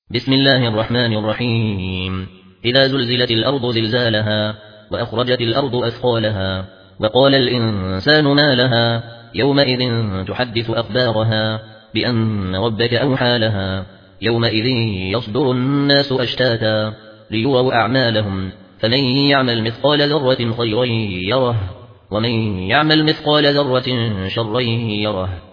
بسم الله الرحمن الرحيم. إذا زلزلت الأرض زلزالها وأخرجت الأرض أثقالها وقال الإنسان ما لها يومئذ تحدث أخبارها بأن ربك أوحى لها يومئذ يصدر الناس أشتاتا ليروا أعمالهم فمن يعمل مثقال ذرة خيرا يره ومن يعمل مثقال ذرة شرا يره.